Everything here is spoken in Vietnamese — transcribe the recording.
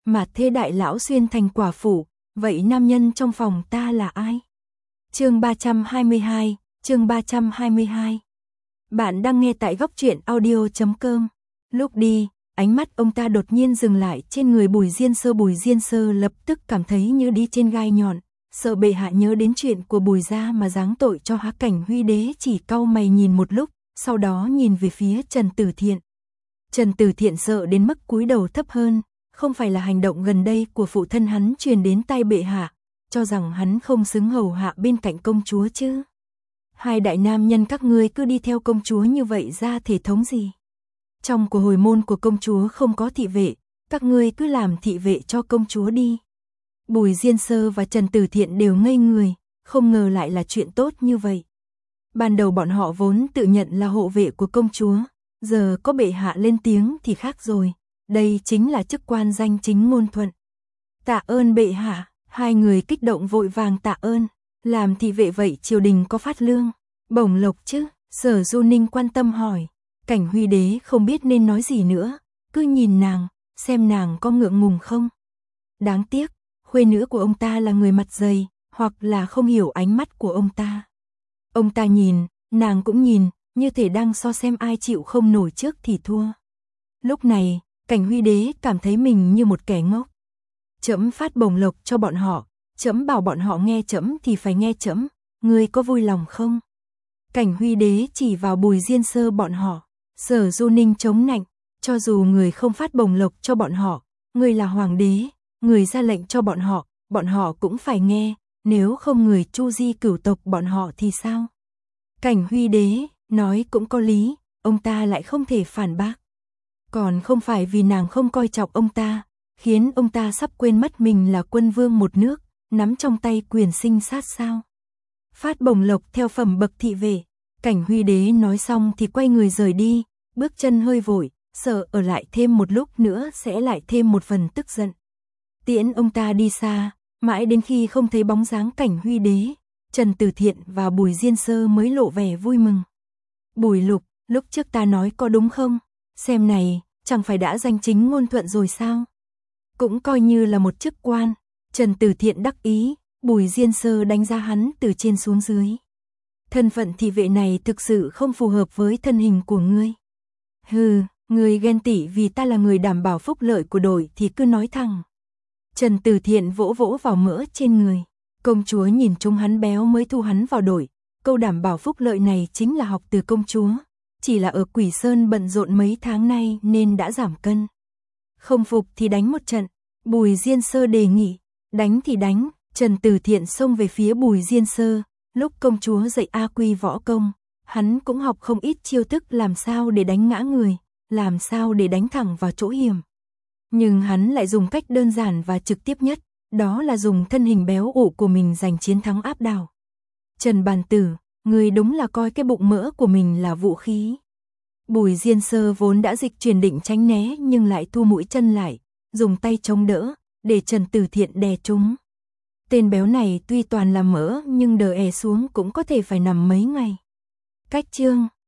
mà thê đại lão xuyên thành quả phụ, vậy nam nhân trong phòng ta là ai? Chương 322, chương 322. Bạn đang nghe tại góc truyện audio.com. Lúc đi, ánh mắt ông ta đột nhiên dừng lại trên người Bùi Diên Sơ lập tức cảm thấy như đi trên gai nhọn, sợ bệ hạ nhớ đến chuyện của Bùi gia mà giáng tội cho Há Cảnh Huy đế, chỉ cau mày nhìn một lúc, sau đó nhìn về phía Trần Tử Thiện. Trần Tử Thiện sợ đến mức cúi đầu thấp hơn, không phải là hành động gần đây của phụ thân hắn truyền đến tai bệ hạ, cho rằng hắn không xứng hầu hạ bên cạnh công chúa chứ. Hai đại nam nhân các ngươi cứ đi theo công chúa như vậy ra thể thống gì? Trong của hồi môn của công chúa không có thị vệ, các ngươi cứ làm thị vệ cho công chúa đi. Bùi Diên Sơ và Trần Tử Thiện đều ngây người, không ngờ lại là chuyện tốt như vậy. Ban đầu bọn họ vốn tự nhận là hộ vệ của công chúa, giờ có bệ hạ lên tiếng thì khác rồi, đây chính là chức quan danh chính ngôn thuận. Tạ ơn bệ hạ, hai người kích động vội vàng tạ ơn, làm thị vệ vậy triều đình có phát lương, bổng lộc chứ? Sở Du Ninh quan tâm hỏi. Cảnh Huy đế không biết nên nói gì nữa, cứ nhìn nàng, xem nàng có ngượng ngùng không. Đáng tiếc, khuê nữ của ông ta là người mặt dày, hoặc là không hiểu ánh mắt của ông ta. Ông ta nhìn, nàng cũng nhìn, như thể đang so xem ai chịu không nổi trước thì thua. Lúc này, Cảnh Huy đế cảm thấy mình như một kẻ ngốc. Trẫm phát bổng lộc cho bọn họ, trẫm bảo bọn họ nghe trẫm thì phải nghe trẫm, ngươi có vui lòng không? Cảnh Huy đế chỉ vào Bùi Diên Sơ bọn họ. Sở Du Ninh chống nạnh, cho dù người không phát bổng lộc cho bọn họ, người là hoàng đế, người ra lệnh cho bọn họ cũng phải nghe, nếu không người Chu Di cửu tộc bọn họ thì sao? Cảnh Huy đế nói cũng có lý, ông ta lại không thể phản bác. Còn không phải vì nàng không coi trọng ông ta, khiến ông ta sắp quên mất mình là quân vương một nước, nắm trong tay quyền sinh sát sao? Phát bổng lộc theo phẩm bậc thị vệ. Cảnh Huy đế nói xong thì quay người rời đi, bước chân hơi vội, sợ ở lại thêm một lúc nữa sẽ lại thêm một phần tức giận. Tiễn ông ta đi xa, mãi đến khi không thấy bóng dáng Cảnh Huy đế, Trần Tử Thiện và Bùi Diên Sơ mới lộ vẻ vui mừng. Bùi Lục, lúc trước ta nói có đúng không? Xem này, chẳng phải đã danh chính ngôn thuận rồi sao? Cũng coi như là một chức quan. Trần Tử Thiện đắc ý, Bùi Diên Sơ đánh giá hắn từ trên xuống dưới. Thân phận thị vệ này thực sự không phù hợp với thân hình của ngươi. Hừ, ngươi ghen tị vì ta là người đảm bảo phúc lợi của đội thì cứ nói thẳng. Trần Tử Thiện vỗ vỗ vào mỡ trên người. Công chúa nhìn trông hắn béo mới thu hắn vào đội. Câu đảm bảo phúc lợi này chính là học từ công chúa. Chỉ là ở Quỷ Sơn bận rộn mấy tháng nay nên đã giảm cân. Không phục thì đánh một trận. Bùi Diên Sơ đề nghị. Đánh thì đánh. Trần Tử Thiện xông về phía Bùi Diên Sơ. Lúc công chúa dạy A Quy võ công, hắn cũng học không ít chiêu thức làm sao để đánh ngã người, làm sao để đánh thẳng vào chỗ hiểm. Nhưng hắn lại dùng cách đơn giản và trực tiếp nhất, đó là dùng thân hình béo ụ của mình giành chiến thắng áp đảo. Trần Bàn Tử, người đúng là coi cái bụng mỡ của mình là vũ khí. Bùi Diên Sơ vốn đã dịch chuyển định tránh né nhưng lại thu mũi chân lại, dùng tay chống đỡ, để Trần Tử Thiện đè trúng. Tên béo này tuy toàn là mỡ nhưng đờ è xuống cũng có thể phải nằm mấy ngày. Cách chương